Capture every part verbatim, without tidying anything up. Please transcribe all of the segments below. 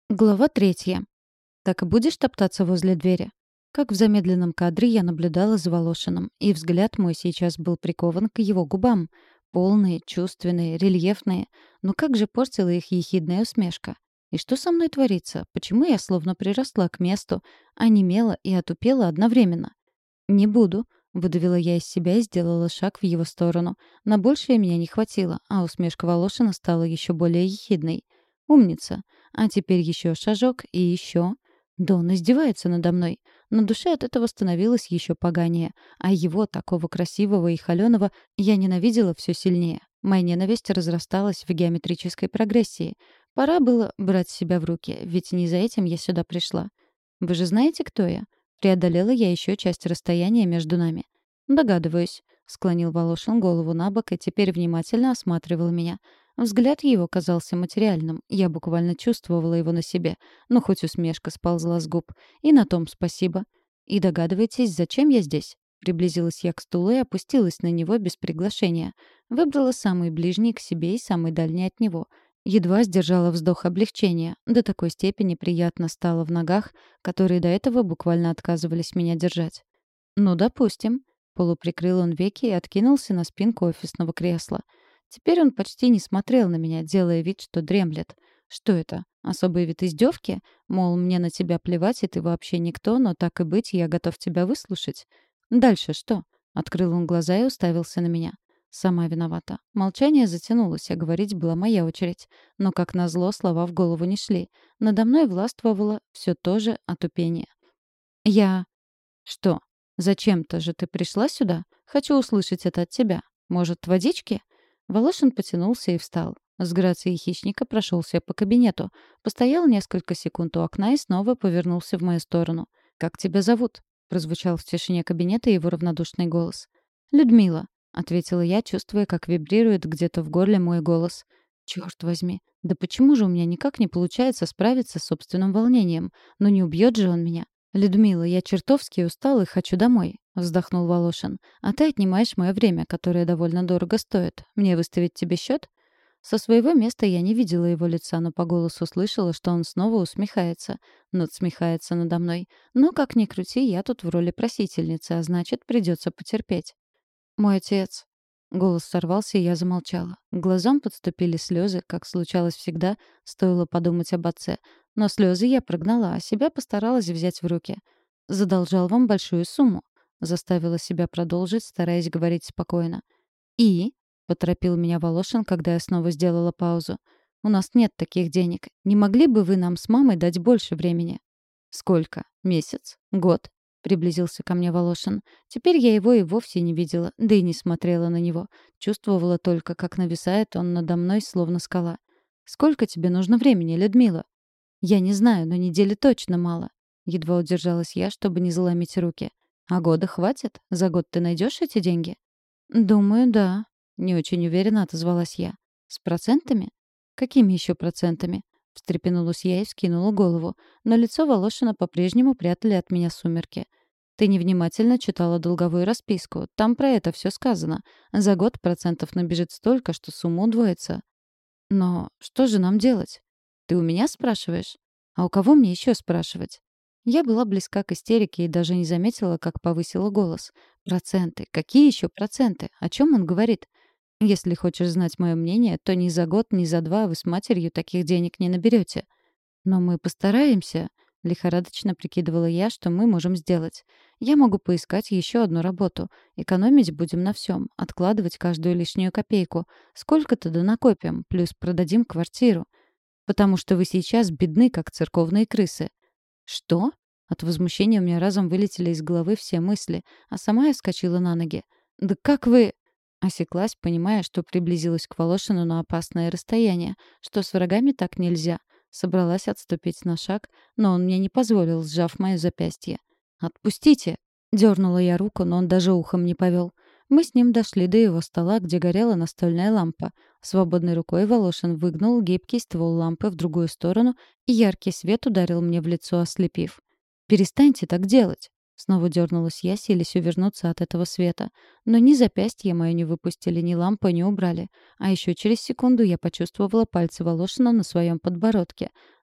Глава третья. Так и будешь топтаться возле двери? Как в замедленном кадре я наблюдала за Волошиным, и взгляд мой сейчас был прикован к его губам. Полные, чувственные, рельефные. Но как же портила их ехидная усмешка? И что со мной творится? Почему я словно приросла к месту, онемела и отупела одновременно? «Не буду», — выдавила я из себя и сделала шаг в его сторону. На большее меня не хватило, а усмешка Волошина стала еще более ехидной. «Умница. А теперь еще шажок и еще...» Да он издевается надо мной. На душе от этого становилось еще поганее. А его, такого красивого и холёного, я ненавидела все сильнее. Моя ненависть разрасталась в геометрической прогрессии. Пора было брать себя в руки, ведь не за этим я сюда пришла. «Вы же знаете, кто я?» Преодолела я еще часть расстояния между нами. «Догадываюсь», — склонил Волошин голову на бок и теперь внимательно осматривал меня. Взгляд его казался материальным. Я буквально чувствовала его на себе. Но хоть усмешка сползла с губ. И на том спасибо. «И догадываетесь, зачем я здесь?» Приблизилась я к стулу и опустилась на него без приглашения. Выбрала самый ближний к себе и самый дальний от него. Едва сдержала вздох облегчения. До такой степени приятно стало в ногах, которые до этого буквально отказывались меня держать. «Ну, допустим». Полуприкрыл он веки и откинулся на спинку офисного кресла. Теперь он почти не смотрел на меня, делая вид, что дремлет. Что это? Особый вид издевки? Мол, мне на тебя плевать, и ты вообще никто, но так и быть, я готов тебя выслушать. Дальше что? Открыл он глаза и уставился на меня. Сама виновата. Молчание затянулось, а говорить была моя очередь. Но, как назло, слова в голову не шли. Надо мной властвовало все то же отупение. «Я...» «Что? Зачем-то же ты пришла сюда? Хочу услышать это от тебя. Может, водички?» Волошин потянулся и встал. С грацией хищника прошелся по кабинету. Постоял несколько секунд у окна и снова повернулся в мою сторону. «Как тебя зовут?» — прозвучал в тишине кабинета его равнодушный голос. «Людмила», — ответила я, чувствуя, как вибрирует где-то в горле мой голос. «Чёрт возьми! Да почему же у меня никак не получается справиться с собственным волнением? Но не убьет же он меня?» «Людмила, я чертовски устал и хочу домой», — вздохнул Волошин. «А ты отнимаешь мое время, которое довольно дорого стоит. Мне выставить тебе счет?» Со своего места я не видела его лица, но по голосу слышала, что он снова усмехается. Надсмехается надо мной. Но, как ни крути, я тут в роли просительницы, а значит, придется потерпеть. «Мой отец...» Голос сорвался, и я замолчала. К глазам подступили слезы, как случалось всегда, стоило подумать об отце. Но слезы я прогнала, а себя постаралась взять в руки. «Задолжал вам большую сумму», — заставила себя продолжить, стараясь говорить спокойно. «И?» — поторопил меня Волошин, когда я снова сделала паузу. «У нас нет таких денег. Не могли бы вы нам с мамой дать больше времени?» «Сколько? Месяц? Год?» — приблизился ко мне Волошин. Теперь я его и вовсе не видела, да и не смотрела на него. Чувствовала только, как нависает он надо мной, словно скала. «Сколько тебе нужно времени, Людмила?» «Я не знаю, но недели точно мало». Едва удержалась я, чтобы не заломить руки. «А года хватит? За год ты найдешь эти деньги?» «Думаю, да», — не очень уверенно отозвалась я. «С процентами?» «Какими еще процентами?» Встрепенулась я и вскинула голову. Но лицо Волошина по-прежнему прятали от меня сумерки. «Ты невнимательно читала долговую расписку. Там про это все сказано. За год процентов набежит столько, что сумма удвоится». «Но что же нам делать?» «Ты у меня спрашиваешь? А у кого мне еще спрашивать?» Я была близка к истерике и даже не заметила, как повысила голос. «Проценты? Какие еще проценты? О чем он говорит?» «Если хочешь знать мое мнение, то ни за год, ни за два вы с матерью таких денег не наберете. Но мы постараемся», — лихорадочно прикидывала я, что мы можем сделать. «Я могу поискать еще одну работу. Экономить будем на всем, откладывать каждую лишнюю копейку. Сколько-то да накопим, плюс продадим квартиру. Потому что вы сейчас бедны, как церковные крысы». «Что?» От возмущения у меня разом вылетели из головы все мысли, а сама я вскочила на ноги. «Да как вы...» Осеклась, понимая, что приблизилась к Волошину на опасное расстояние, что с врагами так нельзя. Собралась отступить на шаг, но он мне не позволил, сжав моё запястье. «Отпустите!» Дёрнула я руку, но он даже ухом не повел. Мы с ним дошли до его стола, где горела настольная лампа. Свободной рукой Волошин выгнул гибкий ствол лампы в другую сторону, и яркий свет ударил мне в лицо, ослепив. «Перестаньте так делать!» Снова дернулась я, силясь увернуться от этого света. Но ни запястье мое не выпустили, ни лампу не убрали. А еще через секунду я почувствовала пальцы Волошина на своем подбородке.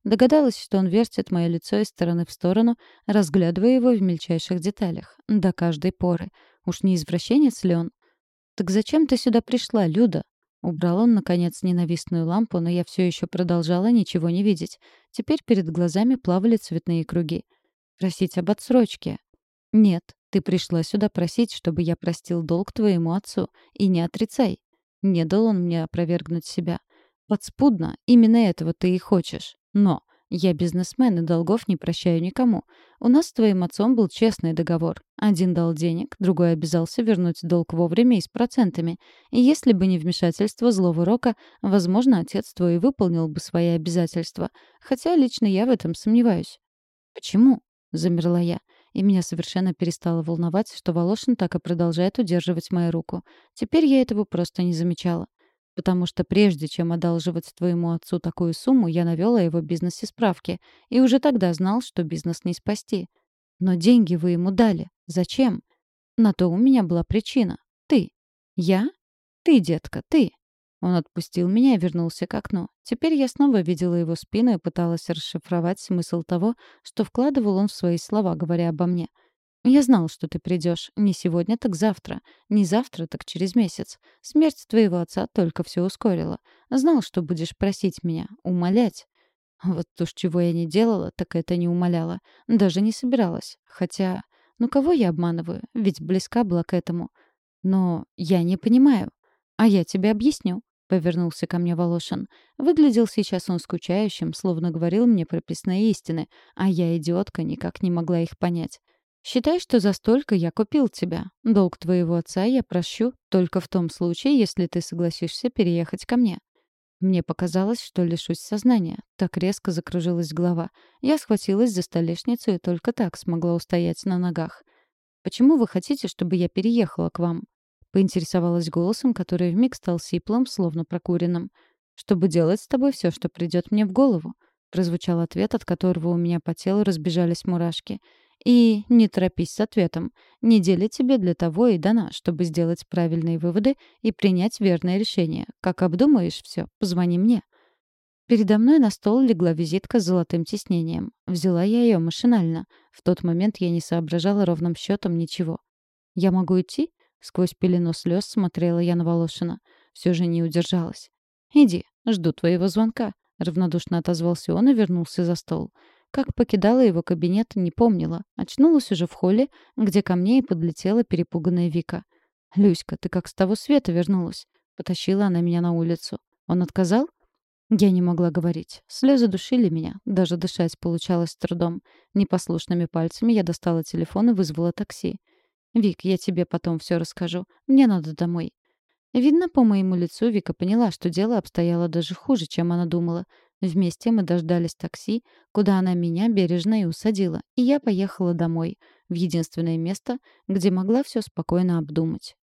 Догадалась, что он вертит мое лицо из стороны в сторону, разглядывая его в мельчайших деталях, до каждой поры. Уж не извращенец ли он? «Так зачем ты сюда пришла, Люда?» Убрал он, наконец, ненавистную лампу, но я все еще продолжала ничего не видеть. Теперь перед глазами плавали цветные круги. «Просить об отсрочке». «Нет, ты пришла сюда просить, чтобы я простил долг твоему отцу. И не отрицай». Не дал он мне опровергнуть себя. «Подспудно, именно этого ты и хочешь. Но я бизнесмен и долгов не прощаю никому. У нас с твоим отцом был честный договор. Один дал денег, другой обязался вернуть долг вовремя и с процентами. И если бы не вмешательство злого рока, возможно, отец твой и выполнил бы свои обязательства. Хотя лично я в этом сомневаюсь». «Почему?» — замерла я. И меня совершенно перестало волновать, что Волошин так и продолжает удерживать мою руку. Теперь я этого просто не замечала. Потому что прежде чем одалживать твоему отцу такую сумму, я навёл о его бизнесе справки. И уже тогда знал, что бизнес не спасти. Но деньги вы ему дали. Зачем? На то у меня была причина. Ты. Я? Ты, детка, ты. Он отпустил меня и вернулся к окну. Теперь я снова видела его спину и пыталась расшифровать смысл того, что вкладывал он в свои слова, говоря обо мне. «Я знал, что ты придешь. Не сегодня, так завтра. Не завтра, так через месяц. Смерть твоего отца только все ускорила. Знал, что будешь просить меня, умолять». Вот уж чего я не делала, так это не умоляла. Даже не собиралась. Хотя, ну кого я обманываю? Ведь близка была к этому. Но я не понимаю. А я тебе объясню. Повернулся ко мне Волошин. Выглядел сейчас он скучающим, словно говорил мне прописные истины, а я, идиотка, никак не могла их понять. «Считай, что за столько я купил тебя. Долг твоего отца я прощу только в том случае, если ты согласишься переехать ко мне». Мне показалось, что лишусь сознания. Так резко закружилась голова. Я схватилась за столешницу и только так смогла устоять на ногах. «Почему вы хотите, чтобы я переехала к вам?» Поинтересовалась голосом, который вмиг стал сиплым, словно прокуренным. «Чтобы делать с тобой все, что придет мне в голову», — прозвучал ответ, от которого у меня по телу разбежались мурашки. «И не торопись с ответом. Неделя тебе для того и дана, чтобы сделать правильные выводы и принять верное решение. Как обдумаешь все, позвони мне». Передо мной на стол легла визитка с золотым тиснением. Взяла я ее машинально. В тот момент я не соображала ровным счетом ничего. «Я могу идти?» Сквозь пелену слез смотрела я на Волошина. Все же не удержалась. «Иди, жду твоего звонка», — равнодушно отозвался он и вернулся за стол. Как покидала его кабинет, не помнила. Очнулась уже в холле, где ко мне и подлетела перепуганная Вика. «Люська, ты как с того света вернулась?» Потащила она меня на улицу. «Он отказал?» Я не могла говорить. Слезы душили меня. Даже дышать получалось с трудом. Непослушными пальцами я достала телефон и вызвала такси. «Вик, я тебе потом все расскажу. Мне надо домой». Видно, по моему лицу Вика поняла, что дело обстояло даже хуже, чем она думала. Вместе мы дождались такси, куда она меня бережно и усадила, и я поехала домой, в единственное место, где могла все спокойно обдумать.